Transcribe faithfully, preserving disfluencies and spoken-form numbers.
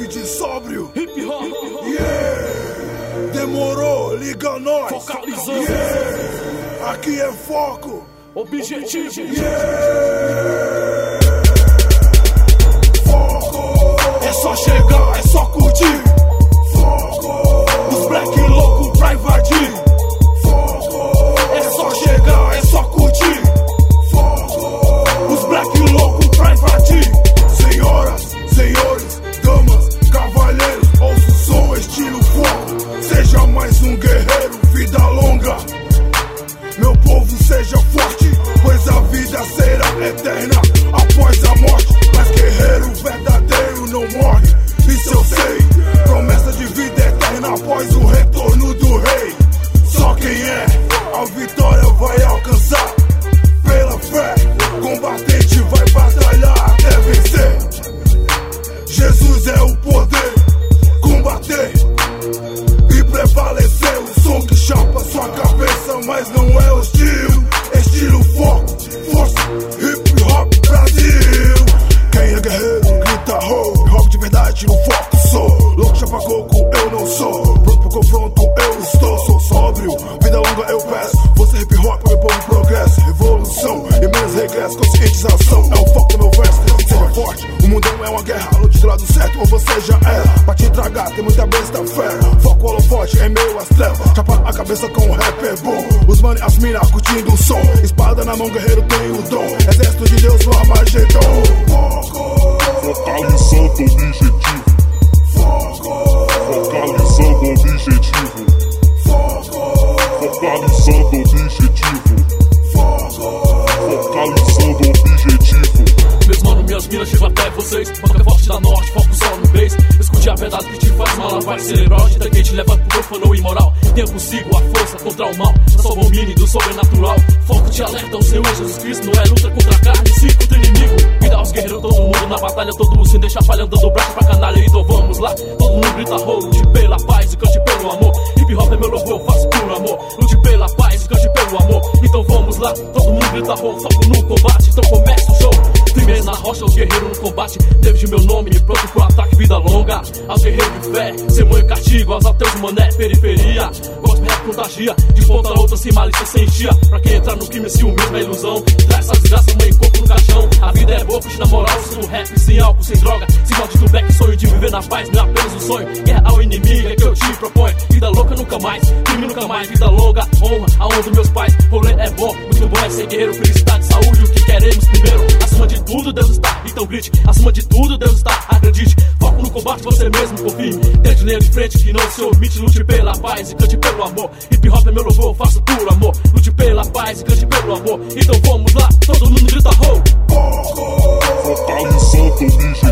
beat sóbrio. Hip hop, Yeah, demorou, liga nós. focalizando, Yeah, aqui é foco. objetivo. Yeah, foco. É só chegar, é só curtir. Foco. Os black louco pra invadir. Foco. É só chegar, é só curtir. Foco. Os black louco pra invadir. Senhoras, senhores, damas, cavalheiros, ouça o som, estilo foco. Seja mais um guerreiro, vida longa. Meu povo, seja forte, pois a vida será eterna após a morte. Mas guerreiro verdadeiro não morre, isso eu sei. Promessa de vida eterna após o retorno do rei. Só quem é, a vitória vai alcançar. Pela fé, combatente vai batalhar até vencer. Jesus é o poder, combater e prevalecer. O som que chapa sua cabeça, mas não é hostil. Estilo foco, força, hip hop Brasil. Quem é guerreiro, grita ho. Hip hop de verdade, no foco sou. Louco, chapa coco, eu não sou. Pronto pro confronto, eu estou. Sou sóbrio, vida longa eu peço. Você hip hop, meu povo progresso. Revolução e menos regresso, conscientização. É o foco do meu verso, seja forte. O mundão é uma guerra, lute do lado certo ou você já era. Pra te tragar, tem muita besta fera. Foco holofote, é meu as trevas. Chapa a cabeça com o rap é bom. Os mano e as mina curtindo o som. Espada na mão, guerreiro tem o dom. Exército de Deus no Armagedon. Focalizando o objetivo. Focalizando o objetivo. Focalizando o objetivo. Focalizando o objetivo. Meus mano, minhas minas, chego até vocês. Banca forte da norte, foco só no base. Escute a verdade que te faz mal, vai cerebral. Tinta que te leva pro profano imoral. Tenha consigo a força contra o mal. Eu sou o homínio do sobrenatural. Foco te alerta, o Senhor Jesus Cristo não é luta contra a carne, sim contra o inimigo. Vida aos guerreiros, todo mundo na batalha, todo mundo sem deixar falha, dando braço pra canalha. Então vamos lá, todo mundo grita rolo. Lute pela paz e cante pelo amor. Hip hop é meu louvor, eu faço por amor. Lute pela paz e cante pelo amor. Então vamos lá, todo mundo grita rolo. Foco no combate, então começa o show. Primeiro na rocha, os guerreiros no combate. David meu nome, pronto pro ataque, vida longa. Aos guerreiros de fé, sermão e castigo. Aos ateus, mané, periferia. Gosto rap contagia, de ponta a outra, sem malícia, sem chia. Pra quem entrar no crime, se o mesmo é ilusão. Traz essa desgraça, mãe, corpo no caixão. A vida é boa, puxa na moral, sem rap, sem álcool, sem droga. Sem maldito black, sonho de viver na paz, não é apenas um sonho. Guerra ao inimigo, é que eu te proponho. Vida louca nunca mais, crime nunca mais. Vida longa, honra, a honra dos meus pais. Rolê é bom, muito bom é ser guerreiro. Felicidade, saúde, o que queremos primeiro. Acima de tudo, Deus está, então grite. Acima de tudo, Deus está, acredite. Foco no combate, você mesmo confie. Tente linha de frente que não se omite. Lute pela paz e cante pelo amor. Hip hop é meu louvor, faço por amor. Lute pela paz e cante pelo amor. Então vamos lá, todo mundo grita ho. Focalizando o objetivo.